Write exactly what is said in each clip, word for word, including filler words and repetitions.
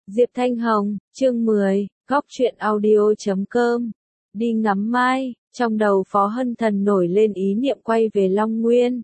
Diệp Thanh Hồng, chương mười, góc truyện audio chấm com. Đi ngắm mai, trong đầu Phó Hân Thần nổi lên ý niệm quay về Long Nguyên.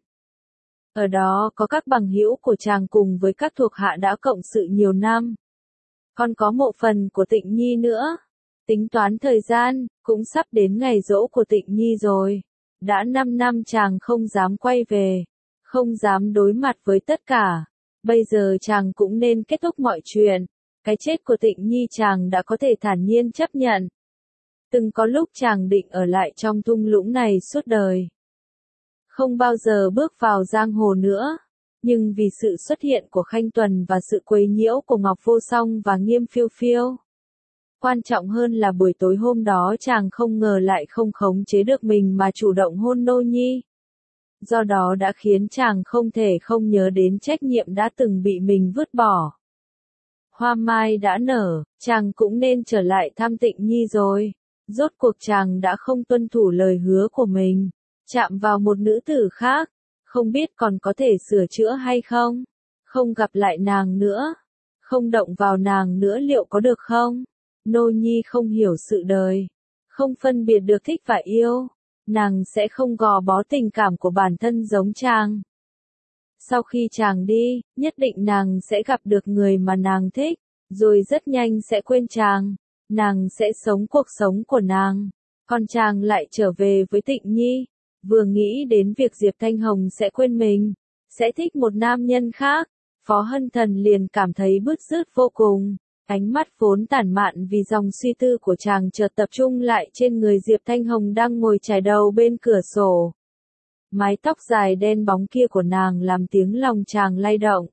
Ở đó có các bằng hữu của chàng cùng với các thuộc hạ đã cộng sự nhiều năm. Còn có mộ phần của Tịnh Nhi nữa. Tính toán thời gian, cũng sắp đến ngày giỗ của Tịnh Nhi rồi. Đã năm năm chàng không dám quay về, không dám đối mặt với tất cả. Bây giờ chàng cũng nên kết thúc mọi chuyện. Cái chết của Tịnh Nhi chàng đã có thể thản nhiên chấp nhận. Từng có lúc chàng định ở lại trong thung lũng này suốt đời. Không bao giờ bước vào giang hồ nữa. Nhưng vì sự xuất hiện của Khanh Tuần và sự quấy nhiễu của Ngọc Vô Song và Nghiêm Phiêu Phiêu. Quan trọng hơn là buổi tối hôm đó chàng không ngờ lại không khống chế được mình mà chủ động hôn Nô Nhi. Do đó đã khiến chàng không thể không nhớ đến trách nhiệm đã từng bị mình vứt bỏ. Hoa mai đã nở, chàng cũng nên trở lại thăm Tịnh Nhi rồi. Rốt cuộc chàng đã không tuân thủ lời hứa của mình, chạm vào một nữ tử khác, không biết còn có thể sửa chữa hay không. Không gặp lại nàng nữa, không động vào nàng nữa liệu có được không? Nô Nhi không hiểu sự đời, không phân biệt được thích và yêu, nàng sẽ không gò bó tình cảm của bản thân giống chàng. Sau khi chàng đi, nhất định nàng sẽ gặp được người mà nàng thích, rồi rất nhanh sẽ quên chàng. Nàng sẽ sống cuộc sống của nàng, còn chàng lại trở về với Tịnh Nhi. Vừa nghĩ đến việc Diệp Thanh Hồng sẽ quên mình, sẽ thích một nam nhân khác, Phó Hân Thần liền cảm thấy bứt rứt vô cùng. Ánh mắt vốn tản mạn vì dòng suy tư của chàng chợt tập trung lại trên người Diệp Thanh Hồng đang ngồi chải đầu bên cửa sổ. Mái tóc dài đen bóng kia của nàng làm tiếng lòng chàng lay động.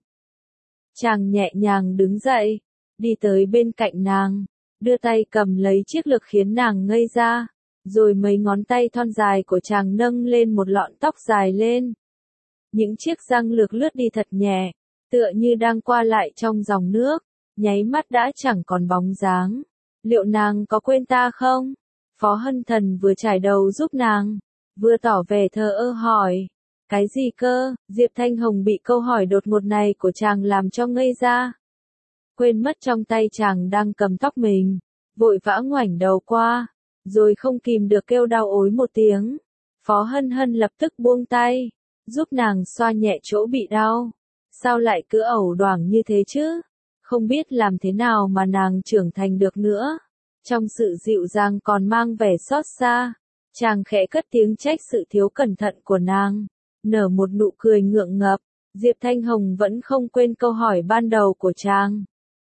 Chàng nhẹ nhàng đứng dậy, đi tới bên cạnh nàng, đưa tay cầm lấy chiếc lược khiến nàng ngây ra, rồi mấy ngón tay thon dài của chàng nâng lên một lọn tóc dài lên. Những chiếc răng lược lướt đi thật nhẹ, tựa như đang qua lại trong dòng nước, nháy mắt đã chẳng còn bóng dáng. Liệu nàng có quên ta không? Phó Hân Thần vừa chải đầu giúp nàng, vừa tỏ vẻ thờ ơ hỏi. Cái gì cơ? Diệp Thanh Hồng bị câu hỏi đột ngột này của chàng làm cho ngây ra. Quên mất trong tay chàng đang cầm tóc mình, vội vã ngoảnh đầu qua, rồi không kìm được kêu đau ối một tiếng. Phó Hân Hân lập tức buông tay, giúp nàng xoa nhẹ chỗ bị đau. Sao lại cứ ẩu đoảng như thế chứ? Không biết làm thế nào mà nàng trưởng thành được nữa. Trong sự dịu dàng còn mang vẻ xót xa, chàng khẽ cất tiếng trách sự thiếu cẩn thận của nàng, nở một nụ cười ngượng ngập. Diệp Thanh Hồng vẫn không quên câu hỏi ban đầu của chàng.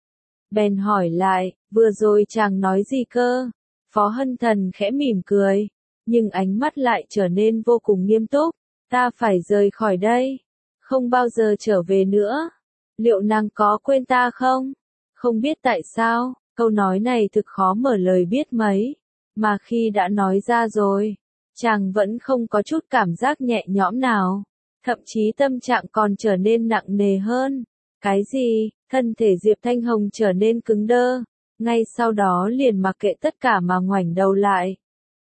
Bèn hỏi lại, vừa rồi chàng nói gì cơ? Phó Hân Thần khẽ mỉm cười, nhưng ánh mắt lại trở nên vô cùng nghiêm túc. Ta phải rời khỏi đây, không bao giờ trở về nữa. Liệu nàng có quên ta không? Không biết tại sao, câu nói này thực khó mở lời biết mấy, mà khi đã nói ra rồi, chàng vẫn không có chút cảm giác nhẹ nhõm nào, thậm chí tâm trạng còn trở nên nặng nề hơn. Cái gì? Thân thể Diệp Thanh Hồng trở nên cứng đơ, ngay sau đó liền mặc kệ tất cả mà ngoảnh đầu lại.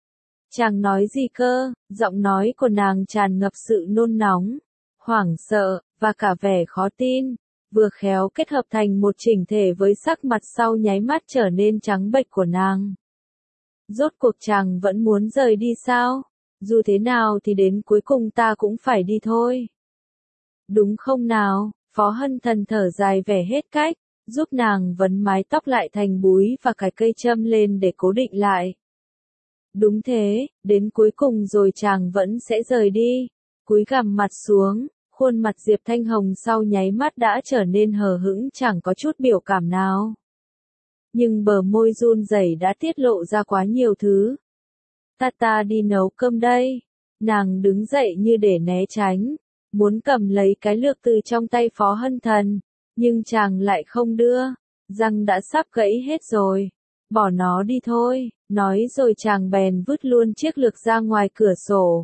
Chàng nói gì cơ? Giọng nói của nàng tràn ngập sự nôn nóng, hoảng sợ, và cả vẻ khó tin, vừa khéo kết hợp thành một chỉnh thể với sắc mặt sau nháy mắt trở nên trắng bệch của nàng. Rốt cuộc chàng vẫn muốn rời đi sao? Dù thế nào thì đến cuối cùng ta cũng phải đi thôi. Đúng không nào? Phó Hân Thần thở dài vẻ hết cách, giúp nàng vấn mái tóc lại thành búi và cài cây châm lên để cố định lại. Đúng thế, đến cuối cùng rồi chàng vẫn sẽ rời đi. Cúi gằm mặt xuống, khuôn mặt Diệp Thanh Hồng sau nháy mắt đã trở nên hờ hững chẳng có chút biểu cảm nào. Nhưng bờ môi run rẩy đã tiết lộ ra quá nhiều thứ. Ta ta đi nấu cơm đây. Nàng đứng dậy như để né tránh, muốn cầm lấy cái lược từ trong tay Phó Hân Thần, nhưng chàng lại không đưa, răng đã sắp gãy hết rồi. Bỏ nó đi thôi, nói rồi chàng bèn vứt luôn chiếc lược ra ngoài cửa sổ.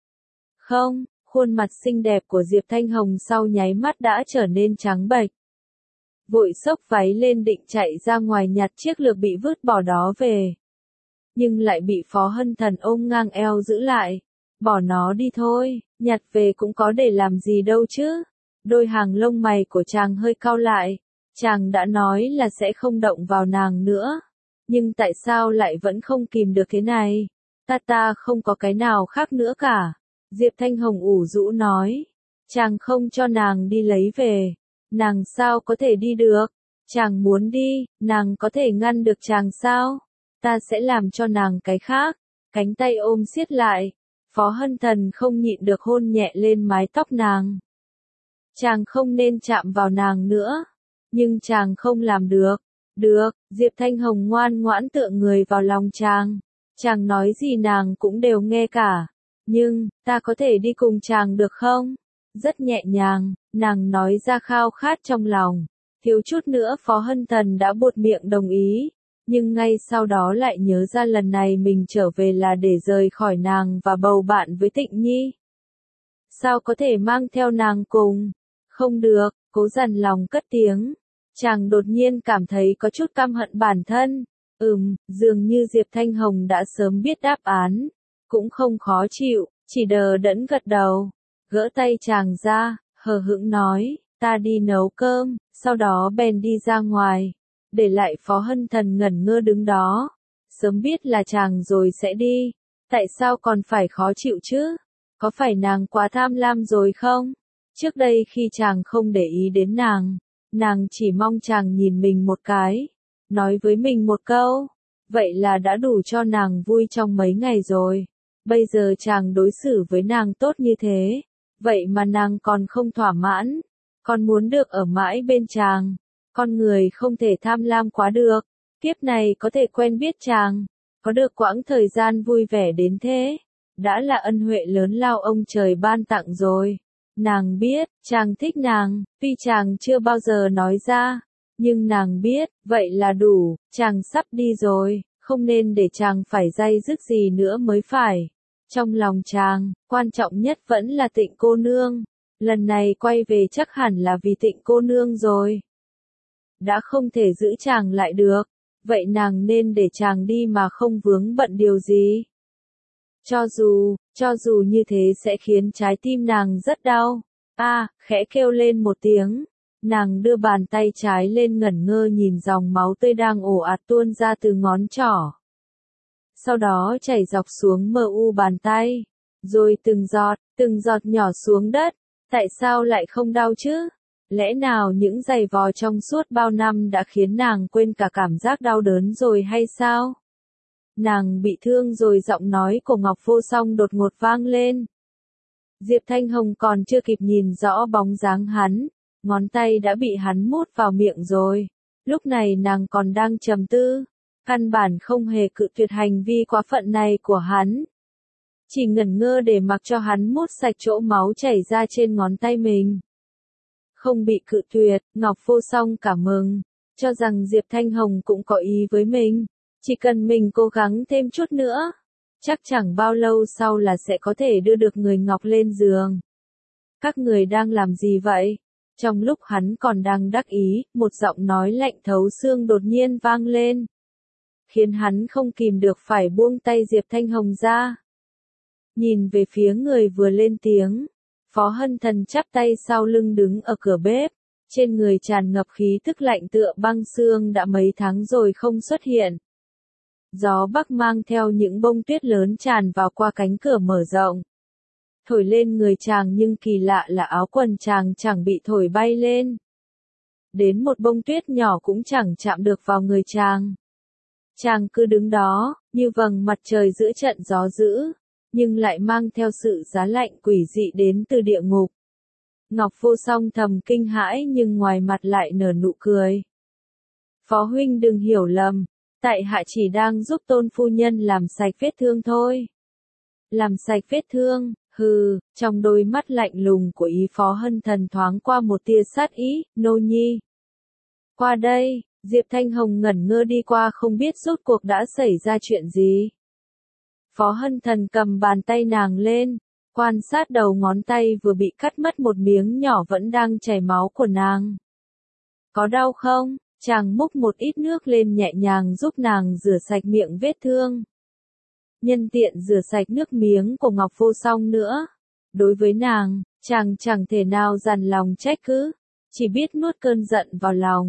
Không, khuôn mặt xinh đẹp của Diệp Thanh Hồng sau nháy mắt đã trở nên trắng bệch. Vội xốc váy lên định chạy ra ngoài nhặt chiếc lược bị vứt bỏ đó về. Nhưng lại bị Phó Hân Thần ôm ngang eo giữ lại. Bỏ nó đi thôi, nhặt về cũng có để làm gì đâu chứ. Đôi hàng lông mày của chàng hơi cau lại, Chàng đã nói là sẽ không động vào nàng nữa. Nhưng tại sao lại vẫn không kìm được thế này? Ta ta không có cái nào khác nữa cả. Diệp Thanh Hồng ủ rũ nói. Chàng không cho nàng đi lấy về. Nàng sao có thể đi được? Chàng muốn đi, nàng có thể ngăn được chàng sao? Ta sẽ làm cho nàng cái khác. Cánh tay ôm siết lại. Phó Hân Thần không nhịn được hôn nhẹ lên mái tóc nàng. Chàng không nên chạm vào nàng nữa. Nhưng chàng không làm được. Được, Diệp Thanh Hồng ngoan ngoãn tựa người vào lòng chàng. Chàng nói gì nàng cũng đều nghe cả. Nhưng, ta có thể đi cùng chàng được không? Rất nhẹ nhàng, nàng nói ra khao khát trong lòng. Thiếu chút nữa Phó Hân Thần đã buột miệng đồng ý. Nhưng ngay sau đó lại nhớ ra lần này mình trở về là để rời khỏi nàng và bầu bạn với Tịnh Nhi. Sao có thể mang theo nàng cùng? Không được, cố dằn lòng cất tiếng. Chàng đột nhiên cảm thấy có chút căm hận bản thân. Ừm, dường như Diệp Thanh Hồng đã sớm biết đáp án. Cũng không khó chịu, chỉ đờ đẫn gật đầu. Gỡ tay chàng ra, hờ hững nói, ta đi nấu cơm, sau đó bèn đi ra ngoài. Để lại Phó Hân Thần ngẩn ngơ đứng đó. Sớm biết là chàng rồi sẽ đi. Tại sao còn phải khó chịu chứ? Có phải nàng quá tham lam rồi không? Trước đây khi chàng không để ý đến nàng, nàng chỉ mong chàng nhìn mình một cái, nói với mình một câu. Vậy là đã đủ cho nàng vui trong mấy ngày rồi. Bây giờ chàng đối xử với nàng tốt như thế. Vậy mà nàng còn không thỏa mãn. Còn muốn được ở mãi bên chàng. Con người không thể tham lam quá được. Kiếp này có thể quen biết chàng. Có được quãng thời gian vui vẻ đến thế. Đã là ân huệ lớn lao ông trời ban tặng rồi. Nàng biết, chàng thích nàng, tuy chàng chưa bao giờ nói ra. Nhưng nàng biết, vậy là đủ, chàng sắp đi rồi, không nên để chàng phải day dứt gì nữa mới phải. Trong lòng chàng, quan trọng nhất vẫn là Tịnh cô nương. Lần này quay về chắc hẳn là vì Tịnh cô nương rồi. Đã không thể giữ chàng lại được, vậy nàng nên để chàng đi mà không vướng bận điều gì. Cho dù, cho dù như thế sẽ khiến trái tim nàng rất đau. A, à, khẽ kêu lên một tiếng. Nàng đưa bàn tay trái lên ngẩn ngơ nhìn dòng máu tươi đang ồ ạt tuôn ra từ ngón trỏ. Sau đó chảy dọc xuống mờ u bàn tay. Rồi từng giọt, từng giọt nhỏ xuống đất. Tại sao lại không đau chứ? Lẽ nào những giày vò trong suốt bao năm đã khiến nàng quên cả cảm giác đau đớn rồi hay sao? Nàng bị thương rồi, giọng nói của Ngọc Vô Song đột ngột vang lên. Diệp Thanh Hồng còn chưa kịp nhìn rõ bóng dáng hắn, ngón tay đã bị hắn mút vào miệng rồi. Lúc này nàng còn đang trầm tư, căn bản không hề cự tuyệt hành vi quá phận này của hắn. Chỉ ngẩn ngơ để mặc cho hắn mút sạch chỗ máu chảy ra trên ngón tay mình. Không bị cự tuyệt, Ngọc Vô Song cảm mừng, cho rằng Diệp Thanh Hồng cũng có ý với mình. Chỉ cần mình cố gắng thêm chút nữa, chắc chẳng bao lâu sau là sẽ có thể đưa được người Ngọc lên giường. Các người đang làm gì vậy? Trong lúc hắn còn đang đắc ý, một giọng nói lạnh thấu xương đột nhiên vang lên. Khiến hắn không kìm được phải buông tay Diệp Thanh Hồng ra. Nhìn về phía người vừa lên tiếng, Phó Hân Thần chắp tay sau lưng đứng ở cửa bếp. Trên người tràn ngập khí tức lạnh tựa băng xương đã mấy tháng rồi không xuất hiện. Gió bắc mang theo những bông tuyết lớn tràn vào qua cánh cửa mở rộng. Thổi lên người chàng nhưng kỳ lạ là áo quần chàng chẳng bị thổi bay lên. Đến một bông tuyết nhỏ cũng chẳng chạm được vào người chàng. Chàng cứ đứng đó, như vầng mặt trời giữa trận gió dữ, nhưng lại mang theo sự giá lạnh quỷ dị đến từ địa ngục. Ngọc Vô Song thầm kinh hãi nhưng ngoài mặt lại nở nụ cười. Phó huynh đừng hiểu lầm. Tại hạ chỉ đang giúp Tôn phu nhân làm sạch vết thương thôi. Làm sạch vết thương, hừ, trong đôi mắt lạnh lùng của ý Phó Hân Thần thoáng qua một tia sát ý, nô nhi. Qua đây, Diệp Thanh Hồng ngẩn ngơ đi qua không biết rốt cuộc đã xảy ra chuyện gì. Phó Hân Thần cầm bàn tay nàng lên, quan sát đầu ngón tay vừa bị cắt mất một miếng nhỏ vẫn đang chảy máu của nàng. Có đau không? Chàng múc một ít nước lên nhẹ nhàng giúp nàng rửa sạch miệng vết thương. Nhân tiện rửa sạch nước miếng của Ngọc Vô Song nữa. Đối với nàng, chàng chẳng thể nào dằn lòng trách cứ, chỉ biết nuốt cơn giận vào lòng.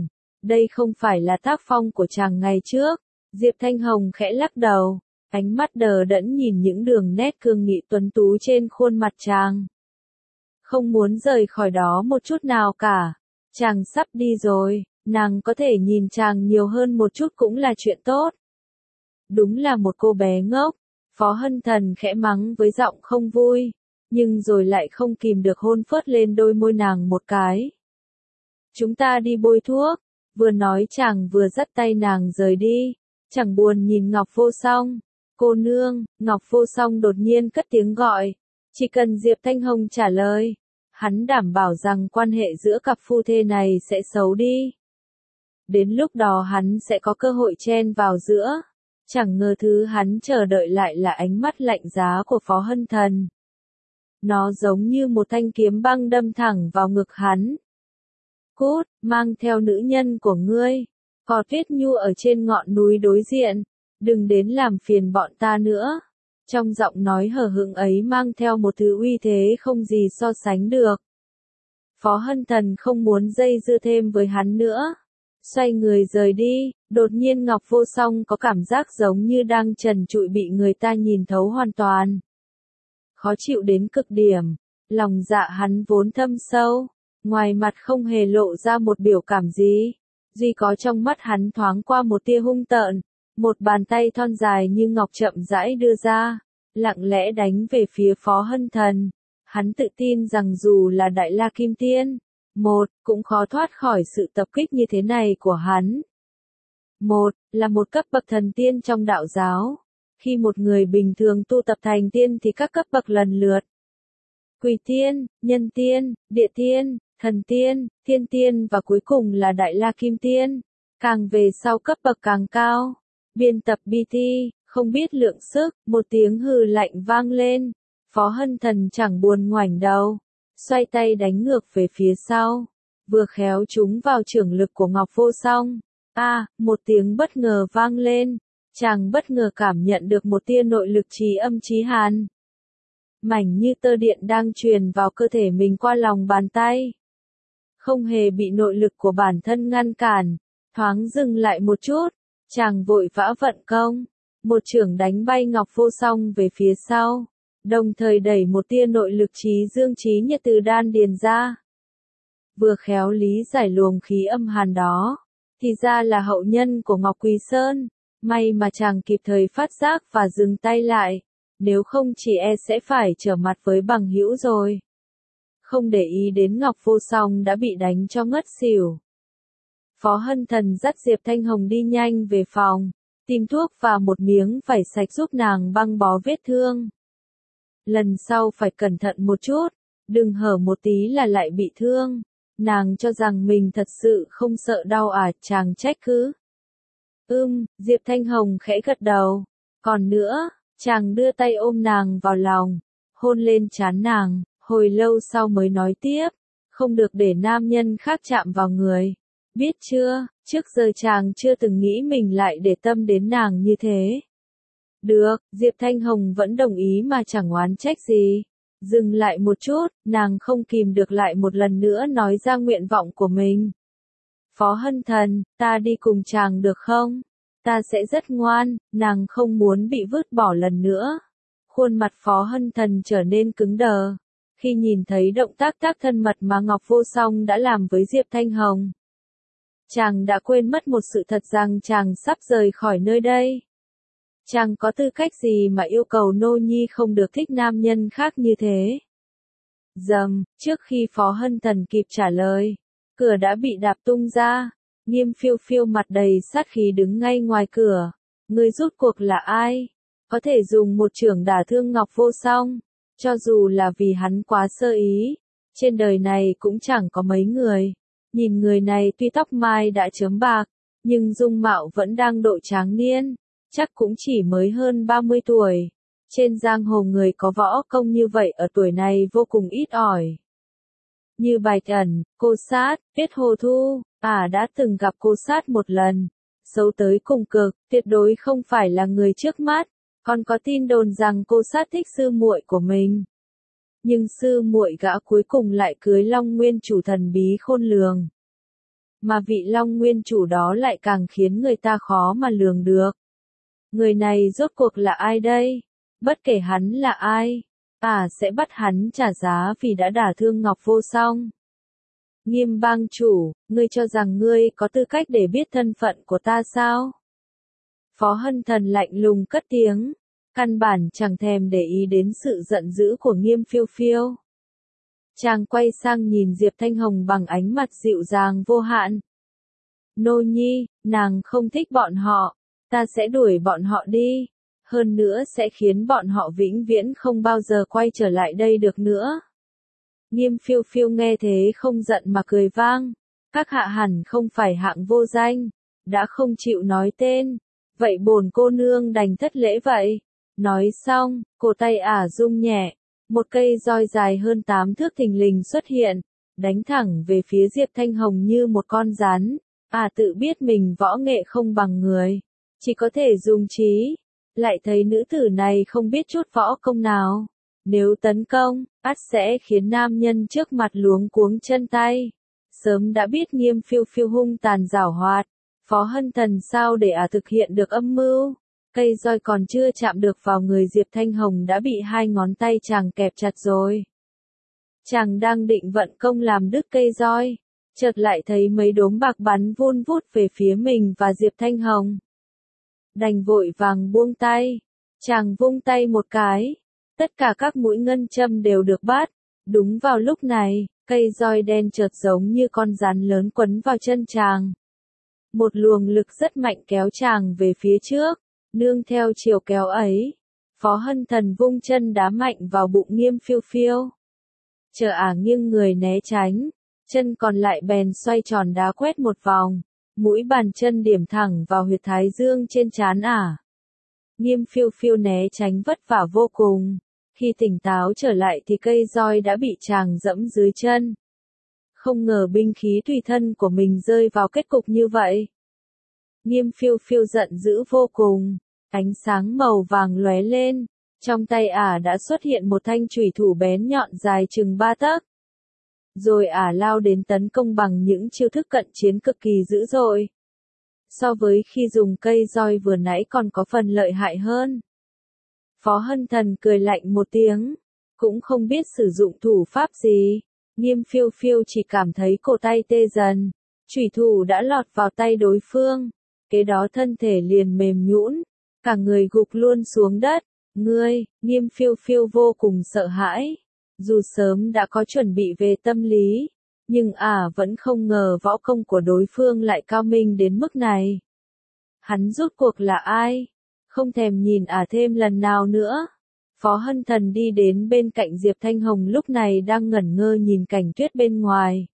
đây không phải là tác phong của chàng ngày trước. Diệp Thanh Hồng khẽ lắc đầu, ánh mắt đờ đẫn nhìn những đường nét cương nghị tuấn tú trên khuôn mặt chàng. Không muốn rời khỏi đó một chút nào cả. Chàng sắp đi rồi, nàng có thể nhìn chàng nhiều hơn một chút cũng là chuyện tốt. Đúng là một cô bé ngốc, Phó Hân Thần khẽ mắng với giọng không vui, nhưng rồi lại không kìm được hôn phớt lên đôi môi nàng một cái. Chúng ta đi bôi thuốc, vừa nói chàng vừa dắt tay nàng rời đi, chẳng buồn nhìn Ngọc Vô Song. Cô nương, Ngọc Vô Song đột nhiên cất tiếng gọi, chỉ cần Diệp Thanh Hồng trả lời, hắn đảm bảo rằng quan hệ giữa cặp phu thê này sẽ xấu đi. Đến lúc đó hắn sẽ có cơ hội chen vào giữa. Chẳng ngờ thứ hắn chờ đợi lại là ánh mắt lạnh giá của Phó Hân Thần. Nó giống như một thanh kiếm băng đâm thẳng vào ngực hắn. Cút, mang theo nữ nhân của ngươi. Có Tuyết Nhu ở trên ngọn núi đối diện. Đừng đến làm phiền bọn ta nữa. Trong giọng nói hờ hững ấy mang theo một thứ uy thế không gì so sánh được. Phó Hân Thần không muốn dây dưa thêm với hắn nữa. Xoay người rời đi, đột nhiên Ngọc Vô Song có cảm giác giống như đang trần trụi bị người ta nhìn thấu hoàn toàn. Khó chịu đến cực điểm, lòng dạ hắn vốn thâm sâu, ngoài mặt không hề lộ ra một biểu cảm gì, duy có trong mắt hắn thoáng qua một tia hung tợn, một bàn tay thon dài như ngọc chậm rãi đưa ra, lặng lẽ đánh về phía Phó Hân Thần. Hắn tự tin rằng dù là Đại La Kim Tiên, một, cũng khó thoát khỏi sự tập kích như thế này của hắn. Một, là một cấp bậc thần tiên trong đạo giáo. Khi một người bình thường tu tập thành tiên thì các cấp bậc lần lượt. Quỷ tiên, nhân tiên, địa tiên, thần tiên, thiên tiên và cuối cùng là Đại La Kim Tiên. Càng về sau cấp bậc càng cao. Biên tập bê tê, không biết lượng sức, một tiếng hừ lạnh vang lên. Phó Hân Thần chẳng buồn ngoảnh đầu. Xoay tay đánh ngược về phía sau, vừa khéo trúng vào chưởng lực của Ngọc Vô Song. A, à, một tiếng bất ngờ vang lên, chàng bất ngờ cảm nhận được một tia nội lực trí âm trí hàn. Mảnh như tơ điện đang truyền vào cơ thể mình qua lòng bàn tay. Không hề bị nội lực của bản thân ngăn cản, thoáng dừng lại một chút, chàng vội vã vận công, một chưởng đánh bay Ngọc Vô Song về phía sau. Đồng thời đẩy một tia nội lực trí dương trí nhiệt từ đan điền ra. Vừa khéo lý giải luồng khí âm hàn đó, thì ra là hậu nhân của Ngọc Quỳ Sơn, may mà chàng kịp thời phát giác và dừng tay lại, nếu không chỉ e sẽ phải trở mặt với bằng hữu rồi. Không để ý đến Ngọc Vô Song đã bị đánh cho ngất xỉu. Phó Hân Thần dắt Diệp Thanh Hồng đi nhanh về phòng, tìm thuốc và một miếng vải sạch giúp nàng băng bó vết thương. Lần sau phải cẩn thận một chút, đừng hở một tí là lại bị thương. Nàng cho rằng mình thật sự không sợ đau à, chàng trách cứ. Ưm, Diệp Thanh Hồng khẽ gật đầu. Còn nữa, chàng đưa tay ôm nàng vào lòng, hôn lên trán nàng, hồi lâu sau mới nói tiếp. Không được để nam nhân khác chạm vào người. Biết chưa, trước giờ chàng chưa từng nghĩ mình lại để tâm đến nàng như thế. Được, Diệp Thanh Hồng vẫn đồng ý mà chẳng oán trách gì. Dừng lại một chút, nàng không kìm được lại một lần nữa nói ra nguyện vọng của mình. Phó Hân Thần, ta đi cùng chàng được không? Ta sẽ rất ngoan, nàng không muốn bị vứt bỏ lần nữa. Khuôn mặt Phó Hân Thần trở nên cứng đờ. Khi nhìn thấy động tác tác thân mật mà Ngọc Vô Song đã làm với Diệp Thanh Hồng. Chàng đã quên mất một sự thật rằng chàng sắp rời khỏi nơi đây. Chàng có tư cách gì mà yêu cầu nô nhi không được thích nam nhân khác như thế? Dầm, trước khi Phó Hân Thần kịp trả lời, cửa đã bị đạp tung ra, Nghiêm Phiêu Phiêu mặt đầy sát khí đứng ngay ngoài cửa. Người rút cuộc là ai? Có thể dùng một chưởng đả thương Ngọc Vô Song, cho dù là vì hắn quá sơ ý, trên đời này cũng chẳng có mấy người. Nhìn người này tuy tóc mai đã chớm bạc, nhưng dung mạo vẫn đang độ tráng niên. Chắc cũng chỉ mới hơn ba mươi tuổi. Trên giang hồ người có võ công như vậy ở tuổi này vô cùng ít ỏi. Như Bạch Ẩn, Cô Sát, Tuyết Hồ Thu, à đã từng gặp Cô Sát một lần. Xấu tới cùng cực, tuyệt đối không phải là người trước mắt. Còn có tin đồn rằng Cô Sát thích sư muội của mình. Nhưng sư muội gã cuối cùng lại cưới Long Nguyên chủ thần bí khôn lường. mà vị Long Nguyên chủ đó lại càng khiến người ta khó mà lường được. Người này rốt cuộc là ai đây? Bất kể hắn là ai, ả sẽ bắt hắn trả giá vì đã đả thương Ngọc Vô Song. Nghiêm bang chủ, ngươi cho rằng ngươi có tư cách để biết thân phận của ta sao? Phó Hân Thần lạnh lùng cất tiếng, căn bản chẳng thèm để ý đến sự giận dữ của Nghiêm Phiêu Phiêu. Chàng quay sang nhìn Diệp Thanh Hồng bằng ánh mặt dịu dàng vô hạn. Nô nhi, nàng không thích bọn họ, ta sẽ đuổi bọn họ đi, hơn nữa sẽ khiến bọn họ vĩnh viễn không bao giờ quay trở lại đây được nữa. Nghiêm Phiêu Phiêu nghe thế không giận mà cười vang, các hạ hẳn không phải hạng vô danh, đã không chịu nói tên, vậy bổn cô nương đành thất lễ vậy. Nói xong, cổ tay ả rung nhẹ, một cây roi dài hơn tám thước thình lình xuất hiện, đánh thẳng về phía Diệp Thanh Hồng như một con rắn. Ả tự biết mình võ nghệ không bằng người, chỉ có thể dùng trí, lại thấy nữ tử này không biết chút võ công nào. Nếu tấn công, ắt sẽ khiến nam nhân trước mặt luống cuống chân tay. Sớm đã biết Nghiêm Phiêu Phiêu hung tàn giảo hoạt, Phó Hân Thần sao để ả thực hiện được âm mưu. Cây roi còn chưa chạm được vào người Diệp Thanh Hồng đã bị hai ngón tay chàng kẹp chặt rồi. Chàng đang định vận công làm đứt cây roi, chợt lại thấy mấy đốm bạc bắn vun vút về phía mình và Diệp Thanh Hồng. Đành vội vàng buông tay, chàng vung tay một cái, tất cả các mũi ngân châm đều được bắt. Đúng vào lúc này, cây roi đen chợt giống như con rắn lớn quấn vào chân chàng. Một luồng lực rất mạnh kéo chàng về phía trước, nương theo chiều kéo ấy, Phó Hân Thần vung chân đá mạnh vào bụng Nghiêm Phiêu Phiêu. Chờ ả nghiêng người né tránh, chân còn lại bèn xoay tròn đá quét một vòng, mũi bàn chân điểm thẳng vào huyệt thái dương trên trán ả. Nghiêm Phiêu Phiêu né tránh vất vả vô cùng, khi tỉnh táo trở lại thì cây roi đã bị chàng dẫm dưới chân. Không ngờ binh khí tùy thân của mình rơi vào kết cục như vậy. Nghiêm Phiêu Phiêu giận dữ vô cùng, ánh sáng màu vàng lóe lên, trong tay ả đã xuất hiện một thanh chùy thủ bén nhọn dài chừng ba tấc. Rồi ả lao đến tấn công bằng những chiêu thức cận chiến cực kỳ dữ dội. So với khi dùng cây roi vừa nãy còn có phần lợi hại hơn. Phó Hân Thần cười lạnh một tiếng, cũng không biết sử dụng thủ pháp gì. Nghiêm Phiêu Phiêu chỉ cảm thấy cổ tay tê dần, chùy thủ đã lọt vào tay đối phương, kế đó thân thể liền mềm nhũn, cả người gục luôn xuống đất. Ngươi, Nghiêm Phiêu Phiêu vô cùng sợ hãi, dù sớm đã có chuẩn bị về tâm lý, nhưng ả vẫn không ngờ võ công của đối phương lại cao minh đến mức này. Hắn rốt cuộc là ai? Không thèm nhìn ả thêm lần nào nữa. Phó Hân Thần đi đến bên cạnh Diệp Thanh Hồng lúc này đang ngẩn ngơ nhìn cảnh tuyết bên ngoài.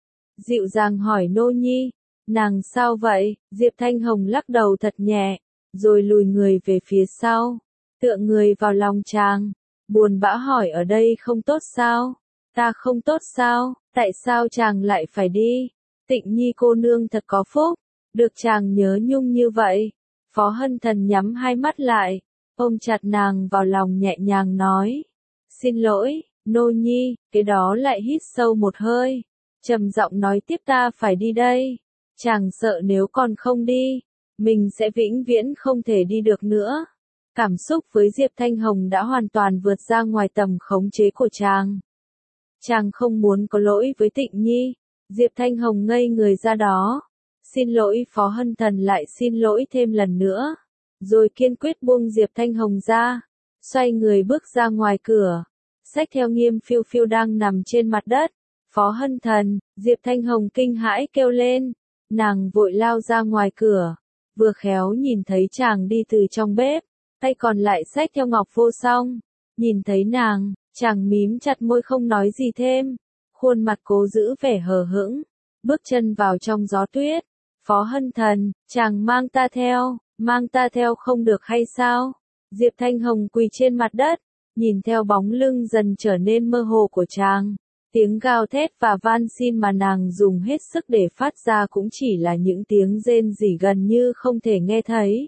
Dịu dàng hỏi nô nhi, nàng sao vậy? Diệp Thanh Hồng lắc đầu thật nhẹ, rồi lùi người về phía sau, tựa người vào lòng chàng, buồn bã hỏi ở đây không tốt sao? Ta không tốt sao? Tại sao chàng lại phải đi? Tịnh Nhi cô nương thật có phúc, được chàng nhớ nhung như vậy. Phó Hân Thần nhắm hai mắt lại, ôm chặt nàng vào lòng nhẹ nhàng nói. Xin lỗi, nô nhi, cái đó lại hít sâu một hơi, trầm giọng nói tiếp ta phải đi đây. Chàng sợ nếu còn không đi, mình sẽ vĩnh viễn không thể đi được nữa. Cảm xúc với Diệp Thanh Hồng đã hoàn toàn vượt ra ngoài tầm khống chế của chàng. Chàng không muốn có lỗi với Tịnh Nhi. Diệp Thanh Hồng ngây người ra đó. Xin lỗi. Phó Hân Thần lại xin lỗi thêm lần nữa, rồi kiên quyết buông Diệp Thanh Hồng ra, xoay người bước ra ngoài cửa, xách theo Nghiêm Phiêu Phiêu đang nằm trên mặt đất. Phó Hân Thần, Diệp Thanh Hồng kinh hãi kêu lên, nàng vội lao ra ngoài cửa, vừa khéo nhìn thấy chàng đi từ trong bếp, tay còn lại xách theo Ngọc Vô Song. Nhìn thấy nàng, chàng mím chặt môi không nói gì thêm, khuôn mặt cố giữ vẻ hờ hững, bước chân vào trong gió tuyết. Phó Hân Thần, chàng mang ta theo, mang ta theo không được hay sao? Diệp Thanh Hồng quỳ trên mặt đất, nhìn theo bóng lưng dần trở nên mơ hồ của chàng. Tiếng gào thét và van xin mà nàng dùng hết sức để phát ra cũng chỉ là những tiếng rên rỉ gần như không thể nghe thấy.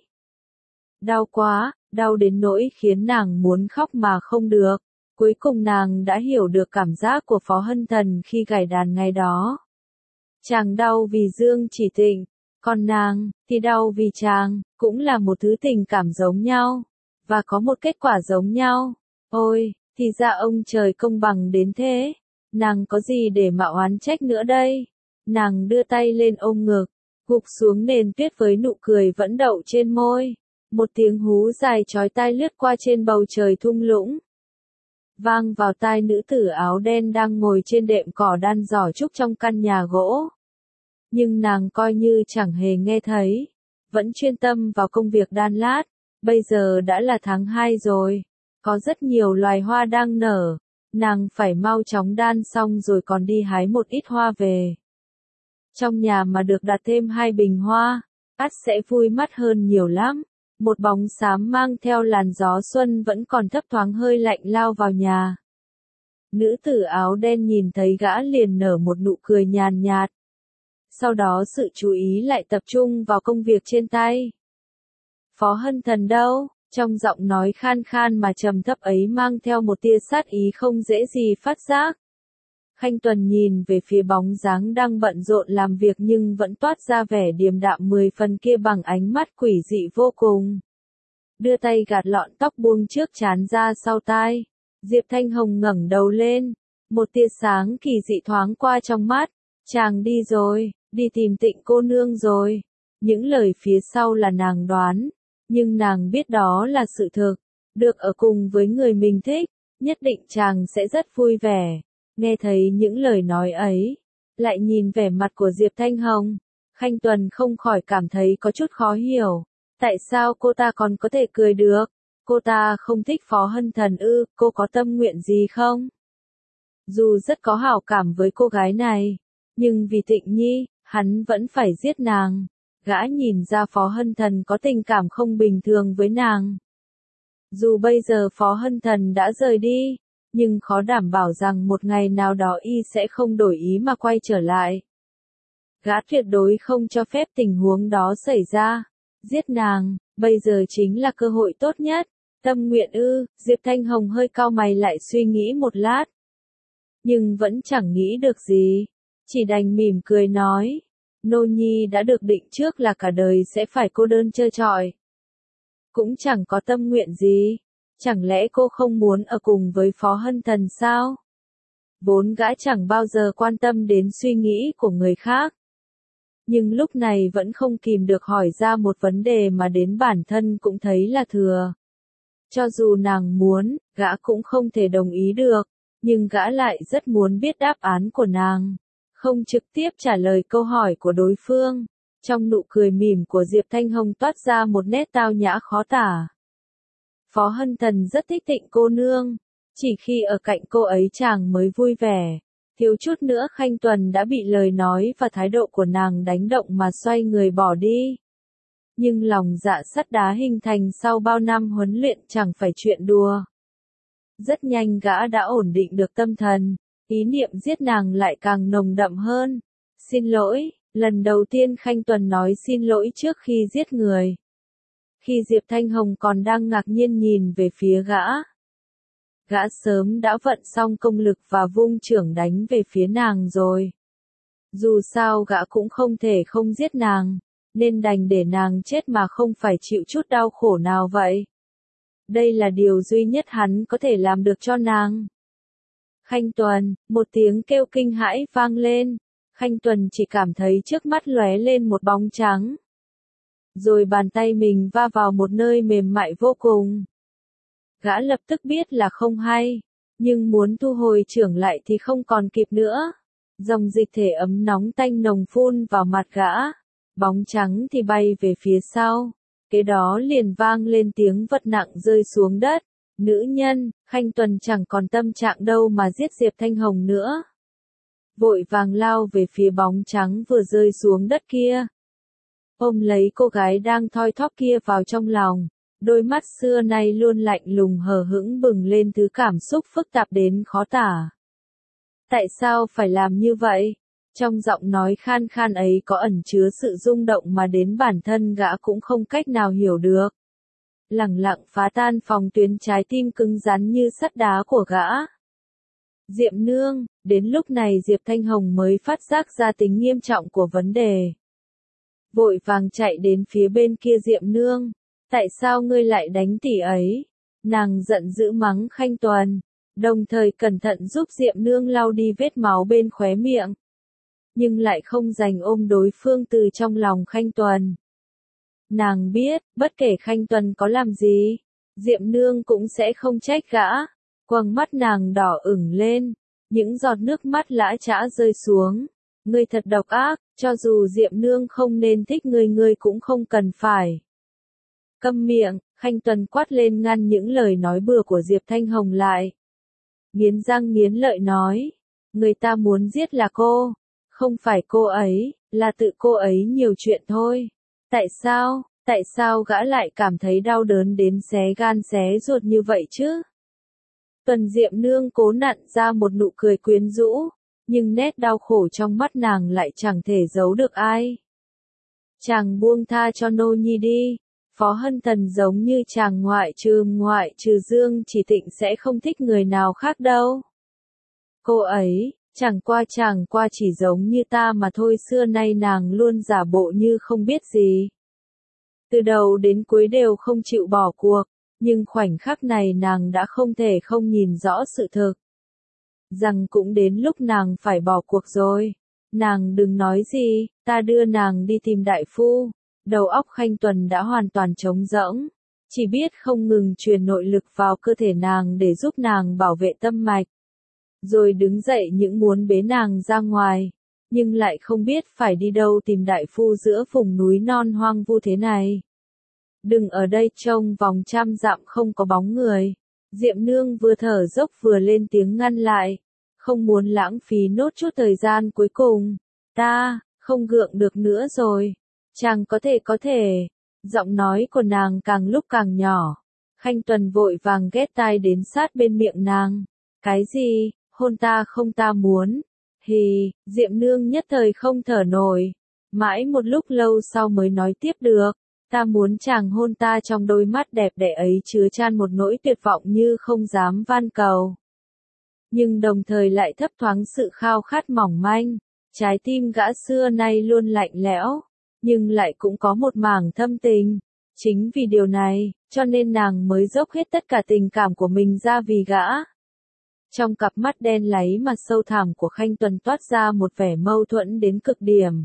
Đau quá, đau đến nỗi khiến nàng muốn khóc mà không được. Cuối cùng nàng đã hiểu được cảm giác của Phó Hân Thần khi gảy đàn ngày đó. Chàng đau vì Dương Chỉ Tịnh, còn nàng thì đau vì chàng, cũng là một thứ tình cảm giống nhau, và có một kết quả giống nhau. Ôi, thì ra ông trời công bằng đến thế, nàng có gì để mà oán trách nữa đây? Nàng đưa tay lên ôm ngực, gục xuống nền tuyết với nụ cười vẫn đậu trên môi. Một tiếng hú dài chói tai lướt qua trên bầu trời thung lũng, vang vào tai nữ tử áo đen đang ngồi trên đệm cỏ đan giỏ trúc trong căn nhà gỗ. Nhưng nàng coi như chẳng hề nghe thấy, vẫn chuyên tâm vào công việc đan lát. Bây giờ đã là tháng hai rồi, có rất nhiều loài hoa đang nở, nàng phải mau chóng đan xong rồi còn đi hái một ít hoa về. Trong nhà mà được đặt thêm hai bình hoa, ắt sẽ vui mắt hơn nhiều lắm. Một bóng xám mang theo làn gió xuân vẫn còn thấp thoáng hơi lạnh lao vào nhà. Nữ tử áo đen nhìn thấy gã liền nở một nụ cười nhàn nhạt. Sau đó sự chú ý lại tập trung vào công việc trên tay. Phó Hân Thần đâu? Trong giọng nói khan khan mà trầm thấp ấy mang theo một tia sát ý không dễ gì phát giác. Khanh Tuần nhìn về phía bóng dáng đang bận rộn làm việc nhưng vẫn toát ra vẻ điềm đạm mười phần kia bằng ánh mắt quỷ dị vô cùng. Đưa tay gạt lọn tóc buông trước trán ra sau tai. Diệp Thanh Hồng ngẩng đầu lên. Một tia sáng kỳ dị thoáng qua trong mắt. Chàng đi rồi, đi tìm Tịnh cô nương rồi. Những lời phía sau là nàng đoán. Nhưng nàng biết đó là sự thực. Được ở cùng với người mình thích, nhất định chàng sẽ rất vui vẻ. Nghe thấy những lời nói ấy, lại nhìn vẻ mặt của Diệp Thanh Hồng, Khanh Tuần không khỏi cảm thấy có chút khó hiểu. Tại sao cô ta còn có thể cười được? Cô ta không thích Phó Hân Thần ư, cô có tâm nguyện gì không? Dù rất có hảo cảm với cô gái này, nhưng vì Tịnh Nhi, hắn vẫn phải giết nàng. Gã nhìn ra Phó Hân Thần có tình cảm không bình thường với nàng. Dù bây giờ Phó Hân Thần đã rời đi, nhưng khó đảm bảo rằng một ngày nào đó y sẽ không đổi ý mà quay trở lại. Gã tuyệt đối không cho phép tình huống đó xảy ra. Giết nàng, bây giờ chính là cơ hội tốt nhất. Tâm nguyện ư? Diệp Thanh Hồng hơi cau mày lại suy nghĩ một lát. Nhưng vẫn chẳng nghĩ được gì. Chỉ đành mỉm cười nói. Nô Nhi đã được định trước là cả đời sẽ phải cô đơn trơ trọi. Cũng chẳng có tâm nguyện gì. Chẳng lẽ cô không muốn ở cùng với Phó Hân Thần sao? Vốn gã chẳng bao giờ quan tâm đến suy nghĩ của người khác. Nhưng lúc này vẫn không kìm được hỏi ra một vấn đề mà đến bản thân cũng thấy là thừa. Cho dù nàng muốn, gã cũng không thể đồng ý được, nhưng gã lại rất muốn biết đáp án của nàng. Không trực tiếp trả lời câu hỏi của đối phương. Trong nụ cười mỉm của Diệp Thanh Hồng toát ra một nét tao nhã khó tả. Phó Hân Thần rất thích Tịnh cô nương, chỉ khi ở cạnh cô ấy chàng mới vui vẻ. Thiếu chút nữa Khanh Tuần đã bị lời nói và thái độ của nàng đánh động mà xoay người bỏ đi. Nhưng lòng dạ sắt đá hình thành sau bao năm huấn luyện chẳng phải chuyện đùa. Rất nhanh gã đã ổn định được tâm thần, ý niệm giết nàng lại càng nồng đậm hơn. Xin lỗi, lần đầu tiên Khanh Tuần nói xin lỗi trước khi giết người. Khi Diệp Thanh Hồng còn đang ngạc nhiên nhìn về phía gã. Gã sớm đã vận xong công lực và vung chưởng đánh về phía nàng rồi. Dù sao gã cũng không thể không giết nàng, nên đành để nàng chết mà không phải chịu chút đau khổ nào vậy. Đây là điều duy nhất hắn có thể làm được cho nàng. Khanh Tuần, một tiếng kêu kinh hãi vang lên. Khanh Tuần chỉ cảm thấy trước mắt lóe lên một bóng trắng. Rồi bàn tay mình va vào một nơi mềm mại vô cùng. Gã lập tức biết là không hay, nhưng muốn thu hồi chưởng lại thì không còn kịp nữa. Dòng dịch thể ấm nóng tanh nồng phun vào mặt gã. Bóng trắng thì bay về phía sau. Kế đó liền vang lên tiếng vật nặng rơi xuống đất. Nữ nhân, Khanh Tuần chẳng còn tâm trạng đâu mà giết Diệp Thanh Hồng nữa. Vội vàng lao về phía bóng trắng vừa rơi xuống đất kia. Ôm lấy cô gái đang thoi thóp kia vào trong lòng. Đôi mắt xưa nay luôn lạnh lùng hờ hững bừng lên thứ cảm xúc phức tạp đến khó tả. Tại sao phải làm như vậy? Trong giọng nói khan khan ấy có ẩn chứa sự rung động mà đến bản thân gã cũng không cách nào hiểu được. Lẳng lặng phá tan phòng tuyến trái tim cứng rắn như sắt đá của gã. Diệp nương, đến lúc này Diệp Thanh Hồng mới phát giác ra tính nghiêm trọng của vấn đề. Vội vàng chạy đến phía bên kia Diệp nương. Tại sao ngươi lại đánh tỷ ấy? Nàng giận dữ mắng Khanh Tuần, đồng thời cẩn thận giúp Diệp nương lau đi vết máu bên khóe miệng. Nhưng lại không dành ôm đối phương từ trong lòng Khanh Tuần. Nàng biết, bất kể Khanh Tuần có làm gì, Diệp nương cũng sẽ không trách gã. Quầng mắt nàng đỏ ửng lên, những giọt nước mắt lã chã rơi xuống. Ngươi thật độc ác, cho dù Diệp nương không nên thích ngươi ngươi cũng không cần phải. Câm miệng, Khanh Tuần quát lên ngăn những lời nói bừa của Diệp Thanh Hồng lại. Nghiến răng nghiến lợi nói, người ta muốn giết là cô, không phải cô ấy, là tự cô ấy nhiều chuyện thôi. Tại sao, tại sao gã lại cảm thấy đau đớn đến xé gan xé ruột như vậy chứ? Tuần Diệp nương cố nặn ra một nụ cười quyến rũ, nhưng nét đau khổ trong mắt nàng lại chẳng thể giấu được ai. Chàng buông tha cho nô nhi đi, Phó Hân Thần giống như chàng ngoại trừ ngoại trừ Dương Chỉ Tịnh sẽ không thích người nào khác đâu. Cô ấy, chẳng qua chẳng qua chỉ giống như ta mà thôi, xưa nay nàng luôn giả bộ như không biết gì. Từ đầu đến cuối đều không chịu bỏ cuộc, nhưng khoảnh khắc này nàng đã không thể không nhìn rõ sự thực. Rằng cũng đến lúc nàng phải bỏ cuộc rồi. Nàng đừng nói gì, ta đưa nàng đi tìm đại phu. Đầu óc Khanh Tuần đã hoàn toàn trống rỗng, chỉ biết không ngừng truyền nội lực vào cơ thể nàng để giúp nàng bảo vệ tâm mạch. Rồi đứng dậy những muốn bế nàng ra ngoài, nhưng lại không biết phải đi đâu tìm đại phu giữa vùng núi non hoang vu thế này. Đừng ở đây trông vòng trăm dặm không có bóng người. Diệp nương vừa thở dốc vừa lên tiếng ngăn lại, không muốn lãng phí nốt chút thời gian cuối cùng. Ta, không gượng được nữa rồi. Chàng có thể có thể. Giọng nói của nàng càng lúc càng nhỏ. Khanh Tuần vội vàng ghé tai đến sát bên miệng nàng. Cái gì, hôn ta không ta muốn. Hì, Diệp nương nhất thời không thở nổi. Mãi một lúc lâu sau mới nói tiếp được. Ta muốn chàng hôn ta, trong đôi mắt đẹp đẽ ấy chứa chan một nỗi tuyệt vọng như không dám van cầu. Nhưng đồng thời lại thấp thoáng sự khao khát mỏng manh. Trái tim gã xưa nay luôn lạnh lẽo, nhưng lại cũng có một mảng thâm tình. Chính vì điều này, cho nên nàng mới dốc hết tất cả tình cảm của mình ra vì gã. Trong cặp mắt đen láy mà sâu thẳm của Khanh Tuần toát ra một vẻ mâu thuẫn đến cực điểm.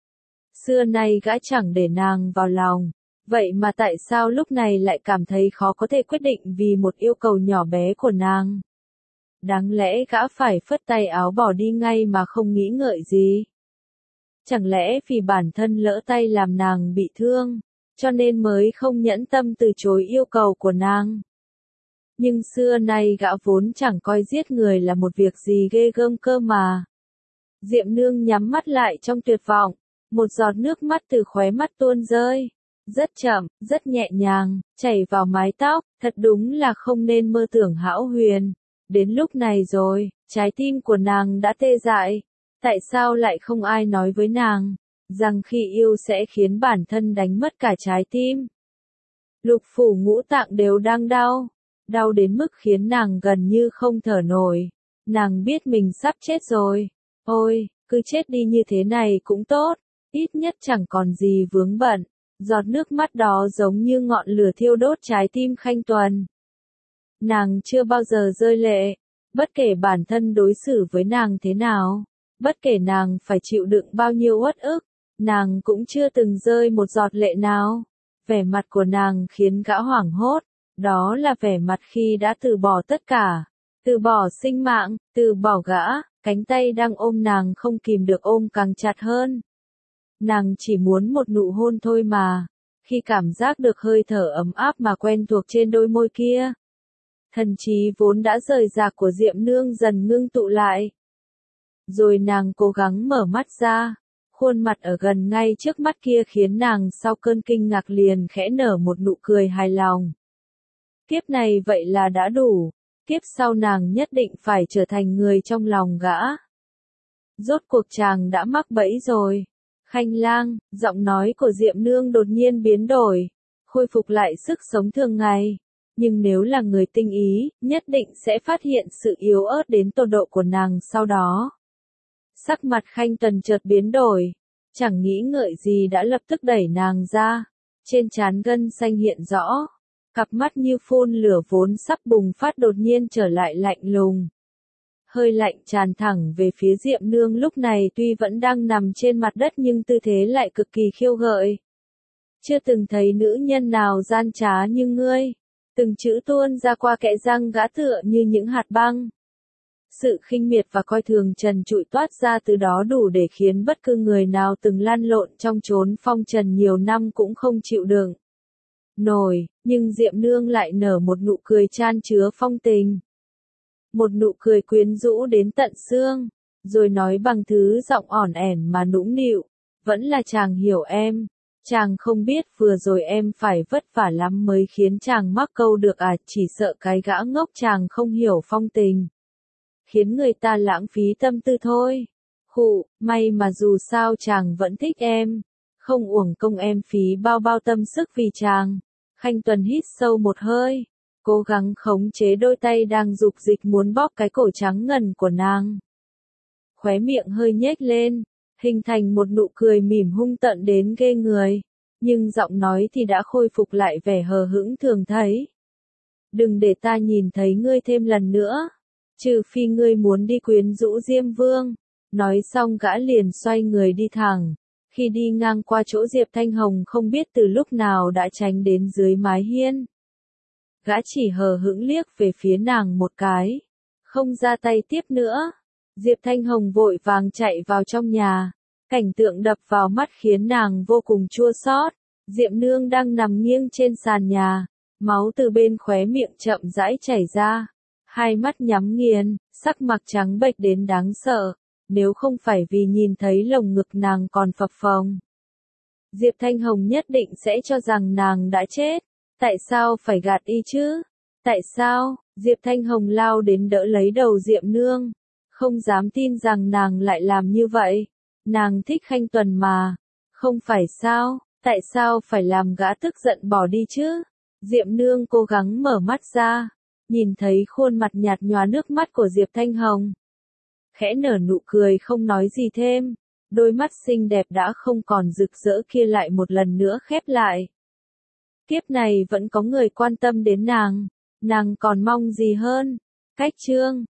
Xưa nay gã chẳng để nàng vào lòng, vậy mà tại sao lúc này lại cảm thấy khó có thể quyết định vì một yêu cầu nhỏ bé của nàng? Đáng lẽ gã phải phất tay áo bỏ đi ngay mà không nghĩ ngợi gì? Chẳng lẽ vì bản thân lỡ tay làm nàng bị thương, cho nên mới không nhẫn tâm từ chối yêu cầu của nàng? Nhưng xưa nay gã vốn chẳng coi giết người là một việc gì ghê gớm cơ mà. Diệp nương nhắm mắt lại trong tuyệt vọng, một giọt nước mắt từ khóe mắt tuôn rơi. Rất chậm, rất nhẹ nhàng, chảy vào mái tóc, thật đúng là không nên mơ tưởng hão huyền. Đến lúc này rồi, trái tim của nàng đã tê dại. Tại sao lại không ai nói với nàng, rằng khi yêu sẽ khiến bản thân đánh mất cả trái tim? Lục phủ ngũ tạng đều đang đau, đau đến mức khiến nàng gần như không thở nổi. Nàng biết mình sắp chết rồi. Ôi, cứ chết đi như thế này cũng tốt, ít nhất chẳng còn gì vướng bận. Giọt nước mắt đó giống như ngọn lửa thiêu đốt trái tim Khanh Tuần. Nàng chưa bao giờ rơi lệ, bất kể bản thân đối xử với nàng thế nào, bất kể nàng phải chịu đựng bao nhiêu uất ức, nàng cũng chưa từng rơi một giọt lệ nào. Vẻ mặt của nàng khiến gã hoảng hốt, đó là vẻ mặt khi đã từ bỏ tất cả, từ bỏ sinh mạng, từ bỏ gã, cánh tay đang ôm nàng không kìm được ôm càng chặt hơn. Nàng chỉ muốn một nụ hôn thôi mà, khi cảm giác được hơi thở ấm áp mà quen thuộc trên đôi môi kia. Thần trí vốn đã rời rạc của Diệp nương dần ngưng tụ lại. Rồi nàng cố gắng mở mắt ra, khuôn mặt ở gần ngay trước mắt kia khiến nàng sau cơn kinh ngạc liền khẽ nở một nụ cười hài lòng. Kiếp này vậy là đã đủ, kiếp sau nàng nhất định phải trở thành người trong lòng gã. Rốt cuộc chàng đã mắc bẫy rồi. Khanh lang, giọng nói của Diệp nương đột nhiên biến đổi, khôi phục lại sức sống thường ngày. nhưng nếu là người tinh ý, nhất định sẽ phát hiện sự yếu ớt đến tột độ của nàng sau đó. Sắc mặt Khanh Tuần chợt biến đổi, chẳng nghĩ ngợi gì đã lập tức đẩy nàng ra, trên trán gân xanh hiện rõ, cặp mắt như phun lửa vốn sắp bùng phát đột nhiên trở lại lạnh lùng. Hơi lạnh tràn thẳng về phía Diệm Nương lúc này tuy vẫn đang nằm trên mặt đất nhưng tư thế lại cực kỳ khiêu gợi. Chưa từng thấy nữ nhân nào gian trá như ngươi, từng chữ tuôn ra qua kẽ răng gã tựa như những hạt băng. Sự khinh miệt và coi thường trần trụi toát ra từ đó đủ để khiến bất cứ người nào từng lăn lộn trong chốn phong trần nhiều năm cũng không chịu đựng nổi, nhưng Diệm Nương lại nở một nụ cười chan chứa phong tình. Một nụ cười quyến rũ đến tận xương, rồi nói bằng thứ giọng ỏn ẻn mà nũng nịu, vẫn là chàng hiểu em, chàng không biết vừa rồi em phải vất vả lắm mới khiến chàng mắc câu được à, chỉ sợ cái gã ngốc chàng không hiểu phong tình. Khiến người ta lãng phí tâm tư thôi. Khụ, may mà dù sao chàng vẫn thích em, không uổng công em phí bao bao tâm sức vì chàng. Khanh Tuần hít sâu một hơi, cố gắng khống chế đôi tay đang dục dịch muốn bóp cái cổ trắng ngần của nàng. Khóe miệng hơi nhếch lên, hình thành một nụ cười mỉm hung tợn đến ghê người, nhưng giọng nói thì đã khôi phục lại vẻ hờ hững thường thấy. Đừng để ta nhìn thấy ngươi thêm lần nữa, trừ phi ngươi muốn đi quyến rũ Diêm Vương. Nói xong gã liền xoay người đi thẳng, khi đi ngang qua chỗ Diệp Thanh Hồng không biết từ lúc nào đã tránh đến dưới mái hiên. Gã chỉ hờ hững liếc về phía nàng một cái, không ra tay tiếp nữa. Diệp Thanh Hồng vội vàng chạy vào trong nhà, cảnh tượng đập vào mắt khiến nàng vô cùng chua xót. Diệm Nương đang nằm nghiêng trên sàn nhà, máu từ bên khóe miệng chậm rãi chảy ra, hai mắt nhắm nghiền, sắc mặt trắng bệch đến đáng sợ, nếu không phải vì nhìn thấy lồng ngực nàng còn phập phồng. Diệp Thanh Hồng nhất định sẽ cho rằng nàng đã chết, tại sao phải gạt y chứ? Tại sao? Diệp Thanh Hồng lao đến đỡ lấy đầu Diệm Nương, không dám tin rằng nàng lại làm như vậy. Nàng thích Khanh Tuần mà, không phải sao? Tại sao phải làm gã tức giận bỏ đi chứ? Diệm Nương cố gắng mở mắt ra, nhìn thấy khuôn mặt nhạt nhòa nước mắt của Diệp Thanh Hồng. Khẽ nở nụ cười không nói gì thêm, đôi mắt xinh đẹp đã không còn rực rỡ kia lại một lần nữa khép lại. Kiếp này vẫn có người quan tâm đến nàng, nàng còn mong gì hơn? Cách chương